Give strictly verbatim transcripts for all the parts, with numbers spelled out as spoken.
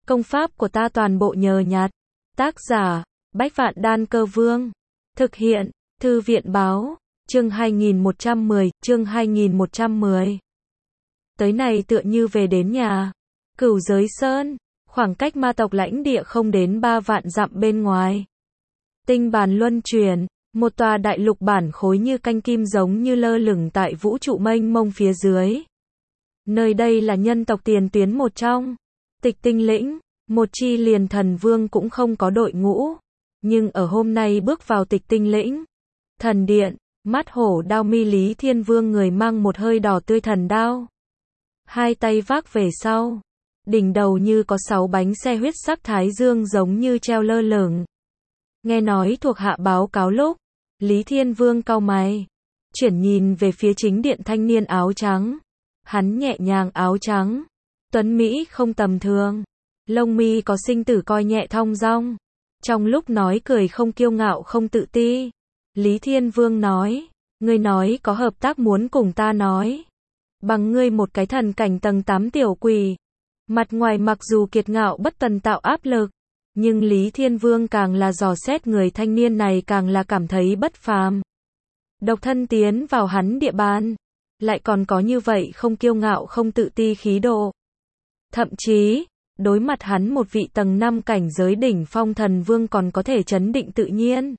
Công pháp của ta toàn bộ nhờ nhặt. Tác giả, Bách Vạn Đan Cơ Vương. Thực hiện, Thư viện Báo. Chương hai nghìn một trăm mười, chương hai nghìn một trăm mười. Tới này tựa như về đến nhà. Cửu Giới Sơn, khoảng cách ma tộc lãnh địa không đến ba vạn dặm bên ngoài. Tinh bàn luân chuyển, một tòa đại lục bản khối như canh kim giống như lơ lửng tại vũ trụ mênh mông phía dưới. Nơi đây là nhân tộc tiền tuyến một trong. Tịch Tinh lĩnh, một chi liền thần vương cũng không có đội ngũ. Nhưng ở hôm nay bước vào Tịch Tinh lĩnh. Thần điện, mắt hổ đao mi Lý Thiên Vương người mang một hơi đỏ tươi thần đao. Hai tay vác về sau. Đỉnh đầu như có sáu bánh xe huyết sắc thái dương giống như treo lơ lửng. Nghe nói thuộc hạ báo cáo lúc, Lý Thiên Vương cau mày, chuyển nhìn về phía chính điện thanh niên áo trắng. Hắn nhẹ nhàng áo trắng, tuấn mỹ không tầm thường, lông mi có sinh tử coi nhẹ thong dong. Trong lúc nói cười không kiêu ngạo không tự ti. Lý Thiên Vương nói, ngươi nói có hợp tác muốn cùng ta nói. Bằng ngươi một cái thần cảnh tầng tám tiểu quỷ. Mặt ngoài mặc dù kiệt ngạo bất tần tạo áp lực, nhưng Lý Thiên Vương càng là dò xét người thanh niên này càng là cảm thấy bất phàm. Độc thân tiến vào hắn địa bàn, lại còn có như vậy không kiêu ngạo không tự ti khí độ. Thậm chí, đối mặt hắn một vị tầng năm cảnh giới đỉnh phong thần vương còn có thể trấn định tự nhiên.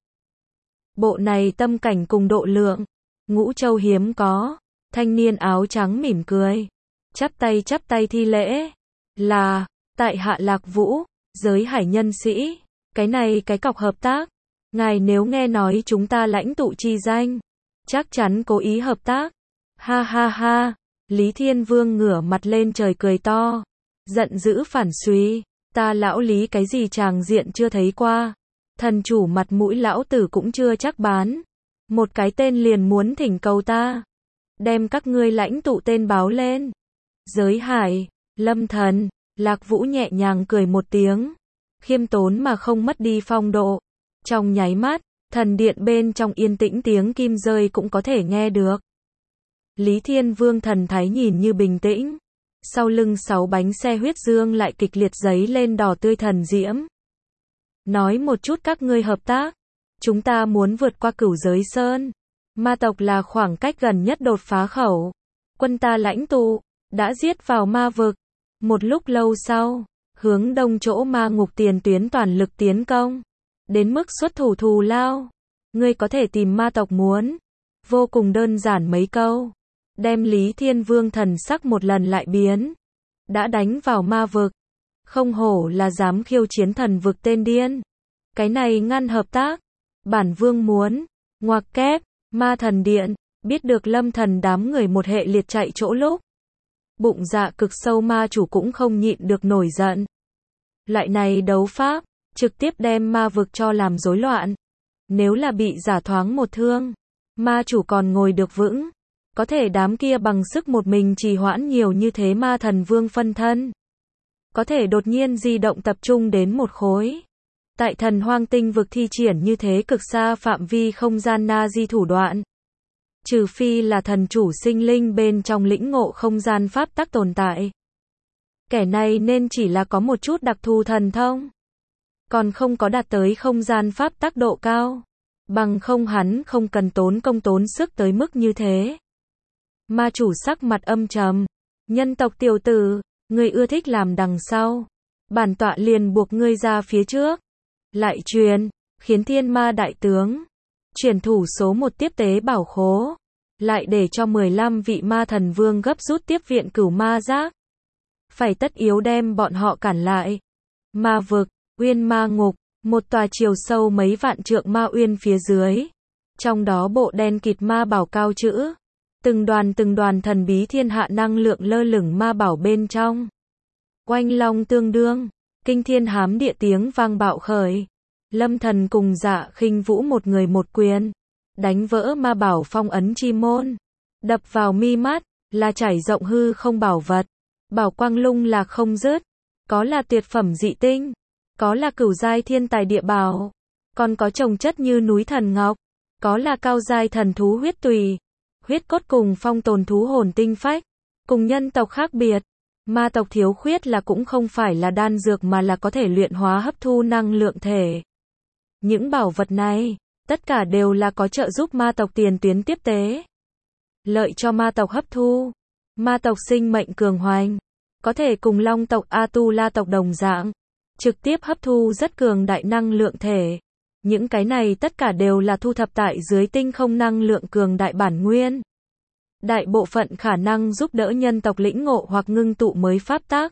Bộ này tâm cảnh cùng độ lượng, ngũ châu hiếm có. Thanh niên áo trắng mỉm cười, chắp tay chắp tay thi lễ, là, tại hạ Lạc Vũ, giới hải nhân sĩ, cái này cái cọc hợp tác, ngài nếu nghe nói chúng ta lãnh tụ chi danh, chắc chắn cố ý hợp tác. Ha ha ha, Lý Thiên Vương ngửa mặt lên trời cười to, giận dữ phản suy, ta lão Lý cái gì tràng diện chưa thấy qua, thần chủ mặt mũi lão tử cũng chưa chắc bán, một cái tên liền muốn thỉnh cầu ta. Đem các ngươi lãnh tụ tên báo lên. Giới hải, lâm thần, Lạc Vũ nhẹ nhàng cười một tiếng. Khiêm tốn mà không mất đi phong độ. Trong nháy mắt, thần điện bên trong yên tĩnh tiếng kim rơi cũng có thể nghe được. Lý Thiên Vương thần thái nhìn như bình tĩnh. Sau lưng sáu bánh xe huyết dương lại kịch liệt giấy lên đỏ tươi thần diễm. Nói một chút các ngươi hợp tác. Chúng ta muốn vượt qua Cửu Giới Sơn. Ma tộc là khoảng cách gần nhất đột phá khẩu. Quân ta lãnh tụ, đã giết vào ma vực. Một lúc lâu sau, hướng đông chỗ ma ngục tiền tuyến toàn lực tiến công. Đến mức xuất thủ thù lao. Ngươi có thể tìm ma tộc muốn. Vô cùng đơn giản mấy câu. Đem Lý Thiên Vương thần sắc một lần lại biến. Đã đánh vào ma vực. Không hổ là dám khiêu chiến thần vực tên điên. Cái này ngăn hợp tác. Bản vương muốn. Ngoặc kép. Ma thần điện, biết được lâm thần đám người một hệ liệt chạy chỗ lúc. Bụng dạ cực sâu ma chủ cũng không nhịn được nổi giận. Loại này đấu pháp, trực tiếp đem ma vực cho làm rối loạn. Nếu là bị giả thoáng một thương, ma chủ còn ngồi được vững. Có thể đám kia bằng sức một mình trì hoãn nhiều như thế ma thần vương phân thân. Có thể đột nhiên di động tập trung đến một khối. Tại thần hoang tinh vực thi triển như thế cực xa phạm vi không gian na di thủ đoạn. Trừ phi là thần chủ sinh linh bên trong lĩnh ngộ không gian pháp tắc tồn tại. Kẻ này nên chỉ là có một chút đặc thù thần thông. Còn không có đạt tới không gian pháp tắc độ cao. Bằng không hắn không cần tốn công tốn sức tới mức như thế. Ma chủ sắc mặt âm trầm. Nhân tộc tiểu tử, ngươi ưa thích làm đằng sau. Bản tọa liền buộc ngươi ra phía trước. Lại truyền, khiến thiên ma đại tướng, truyền thủ số một tiếp tế bảo khố, lại để cho mười lăm vị ma thần vương gấp rút tiếp viện cửu ma giác. Phải tất yếu đem bọn họ cản lại. Ma vực, uyên ma ngục, một tòa chiều sâu mấy vạn trượng ma uyên phía dưới. Trong đó bộ đen kịt ma bảo cao chữ. Từng đoàn từng đoàn thần bí thiên hạ năng lượng lơ lửng ma bảo bên trong. Oanh long tương đương. Kinh thiên hám địa tiếng vang bạo khởi. Lâm thần cùng Dạ Khinh Vũ một người một quyền. Đánh vỡ ma bảo phong ấn chi môn. Đập vào mi mắt, là trải rộng hư không bảo vật. Bảo quang lung là không dứt. Có là tuyệt phẩm dị tinh. Có là cửu giai thiên tài địa bảo. Còn có trồng chất như núi thần ngọc. Có là cao giai thần thú huyết tùy. Huyết cốt cùng phong tồn thú hồn tinh phách. Cùng nhân tộc khác biệt. Ma tộc thiếu khuyết là cũng không phải là đan dược mà là có thể luyện hóa hấp thu năng lượng thể. Những bảo vật này, tất cả đều là có trợ giúp ma tộc tiền tuyến tiếp tế. Lợi cho ma tộc hấp thu. Ma tộc sinh mệnh cường hoành, có thể cùng long tộc Atula tộc đồng dạng, trực tiếp hấp thu rất cường đại năng lượng thể. Những cái này tất cả đều là thu thập tại dưới tinh không năng lượng cường đại bản nguyên. Đại bộ phận khả năng giúp đỡ nhân tộc lĩnh ngộ hoặc ngưng tụ mới pháp tác.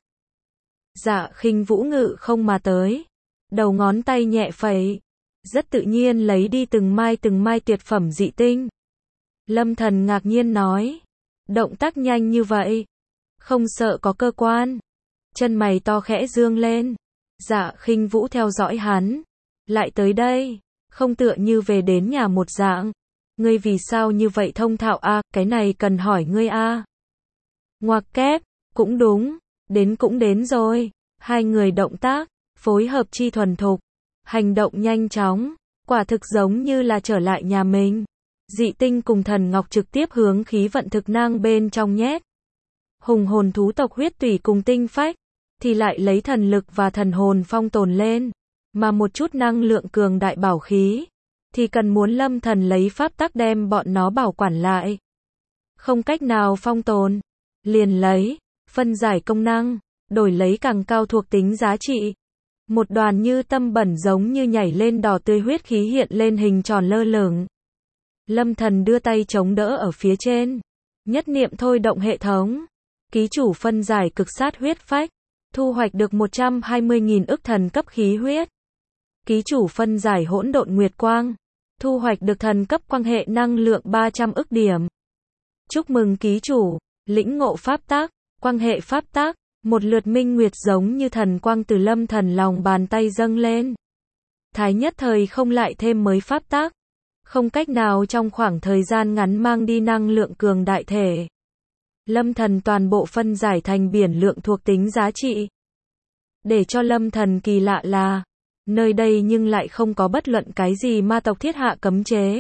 Dạ Khinh Vũ ngự không mà tới, đầu ngón tay nhẹ phẩy, rất tự nhiên lấy đi từng mai từng mai tuyệt phẩm dị tinh. Lâm Thần ngạc nhiên nói, động tác nhanh như vậy, không sợ có cơ quan. Chân mày to khẽ dương lên. Dạ Khinh Vũ theo dõi hắn, lại tới đây, không tựa như về đến nhà một dạng. Ngươi vì sao như vậy thông thạo a, à, cái này cần hỏi ngươi a. À. Ngoặc kép, cũng đúng, đến cũng đến rồi. Hai người động tác, phối hợp chi thuần thục, hành động nhanh chóng, quả thực giống như là trở lại nhà mình. Dị tinh cùng thần ngọc trực tiếp hướng khí vận thực năng bên trong nhét. Hùng hồn thú tộc huyết tủy cùng tinh phách, thì lại lấy thần lực và thần hồn phong tồn lên. Mà một chút năng lượng cường đại bảo khí, thì cần muốn Lâm Thần lấy pháp tắc đem bọn nó bảo quản lại. Không cách nào phong tồn, liền lấy, phân giải công năng, đổi lấy càng cao thuộc tính giá trị. Một đoàn như tâm bẩn giống như nhảy lên đỏ tươi huyết khí hiện lên hình tròn lơ lửng. Lâm Thần đưa tay chống đỡ ở phía trên. Nhất niệm thôi động hệ thống. Ký chủ phân giải cực sát huyết phách. Thu hoạch được một trăm hai mươi nghìn ức thần cấp khí huyết. Ký chủ phân giải hỗn độn nguyệt quang. Thu hoạch được thần cấp quang hệ năng lượng ba trăm ức điểm. Chúc mừng ký chủ, lĩnh ngộ pháp tác, quang hệ pháp tác. Một lượt minh nguyệt giống như thần quang từ Lâm Thần lòng bàn tay dâng lên. Thái nhất thời không lại thêm mới pháp tác. Không cách nào trong khoảng thời gian ngắn mang đi năng lượng cường đại thể. Lâm Thần toàn bộ phân giải thành biển lượng thuộc tính giá trị. Để cho Lâm Thần kỳ lạ là, nơi đây nhưng lại không có bất luận cái gì ma tộc thiết hạ cấm chế.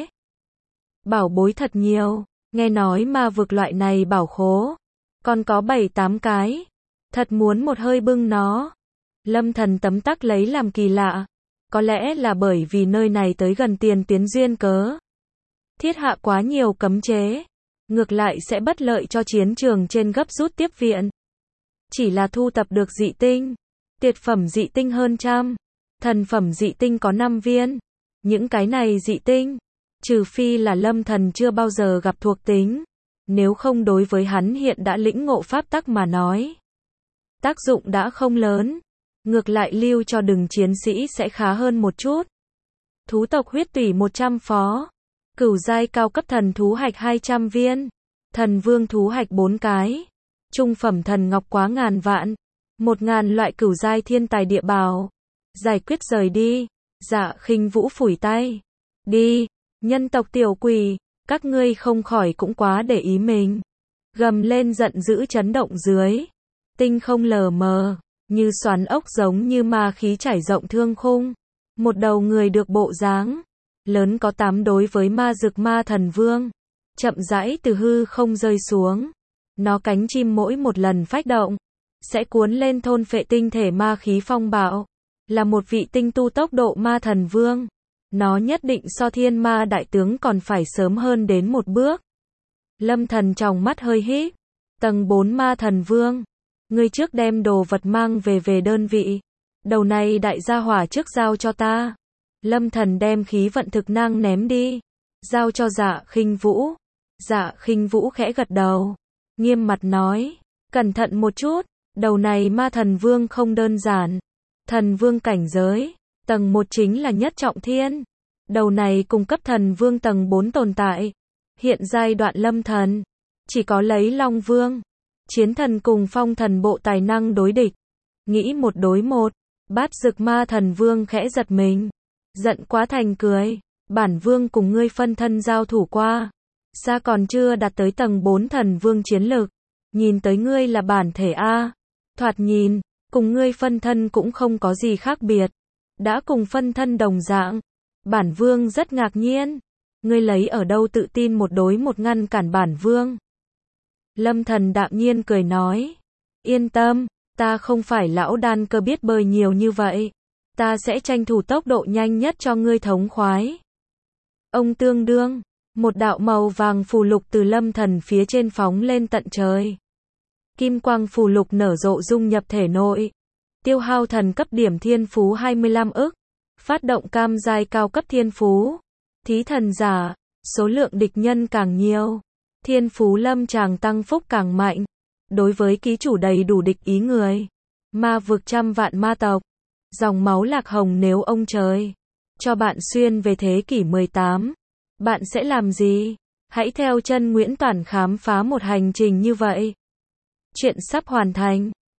Bảo bối thật nhiều, nghe nói ma vực loại này bảo khố, còn có bảy tám cái. Thật muốn một hơi bưng nó. Lâm Thần tấm tắc lấy làm kỳ lạ. Có lẽ là bởi vì nơi này tới gần tiền tuyến duyên cớ. Thiết hạ quá nhiều cấm chế, ngược lại sẽ bất lợi cho chiến trường trên gấp rút tiếp viện. Chỉ là thu tập được dị tinh, tuyệt phẩm dị tinh hơn trăm, thần phẩm dị tinh có năm viên. Những cái này dị tinh, trừ phi là Lâm Thần chưa bao giờ gặp thuộc tính, nếu không đối với hắn hiện đã lĩnh ngộ pháp tắc mà nói, tác dụng đã không lớn, ngược lại lưu cho đừng chiến sĩ sẽ khá hơn một chút. Thú tộc huyết tủy một trăm phó, cửu giai cao cấp thần thú hạch hai trăm viên, thần vương thú hạch bốn cái, trung phẩm thần ngọc quá ngàn vạn, một ngàn loại cửu giai thiên tài địa bảo. Giải quyết rời đi. Dạ Khinh Vũ phủi tay. Đi, nhân tộc tiểu quỷ, các ngươi không khỏi cũng quá để ý mình. Gầm lên giận dữ chấn động dưới. Tinh không lờ mờ, như xoắn ốc giống như ma khí trải rộng thương khung. Một đầu người được bộ dáng lớn có tám đối với ma dực ma thần vương, chậm rãi từ hư không rơi xuống. Nó cánh chim mỗi một lần phách động, sẽ cuốn lên thôn phệ tinh thể ma khí phong bạo. Là một vị tinh tu tốc độ ma thần vương. Nó nhất định so thiên ma đại tướng còn phải sớm hơn đến một bước. Lâm Thần tròng mắt hơi híp. Tầng bốn ma thần vương. Ngươi trước đem đồ vật mang về về đơn vị. Đầu này đại gia hỏa trước giao cho ta. Lâm Thần đem khí vận thực năng ném đi. Giao cho Dạ Khinh Vũ. Dạ Khinh Vũ khẽ gật đầu. Nghiêm mặt nói. Cẩn thận một chút. Đầu này ma thần vương không đơn giản. Thần vương cảnh giới. Tầng một chính là nhất trọng thiên. Đầu này cung cấp thần vương tầng bốn tồn tại. Hiện giai đoạn Lâm Thần. Chỉ có lấy Long Vương. Chiến thần cùng phong thần bộ tài năng đối địch. Nghĩ một đối một. Bát dực ma thần vương khẽ giật mình. Giận quá thành cười. Bản vương cùng ngươi phân thân giao thủ qua. Xa còn chưa đạt tới tầng bốn thần vương chiến lực. Nhìn tới ngươi là bản thể A. Thoạt nhìn, cùng ngươi phân thân cũng không có gì khác biệt. Đã cùng phân thân đồng dạng. Bản vương rất ngạc nhiên. Ngươi lấy ở đâu tự tin một đối một ngăn cản bản vương? Lâm Thần đạm nhiên cười nói. Yên tâm, ta không phải lão đan cơ biết bơi nhiều như vậy. Ta sẽ tranh thủ tốc độ nhanh nhất cho ngươi thống khoái. Ông tương đương, một đạo màu vàng phù lục từ lâm thần phía trên phóng lên tận trời. Kim quang phù lục nở rộ dung nhập thể nội. Tiêu hao thần cấp điểm thiên phú hai mươi lăm ức. Phát động cam giai cao cấp thiên phú. Thí thần giả, số lượng địch nhân càng nhiều. Thiên phú lâm tràng tăng phúc càng mạnh. Đối với ký chủ đầy đủ địch ý người. Ma vực trăm vạn ma tộc. Dòng máu lạc hồng nếu ông trời cho bạn xuyên về thế kỷ mười tám. Bạn sẽ làm gì? Hãy theo chân Nguyễn Toản khám phá một hành trình như vậy. Chuyện sắp hoàn thành.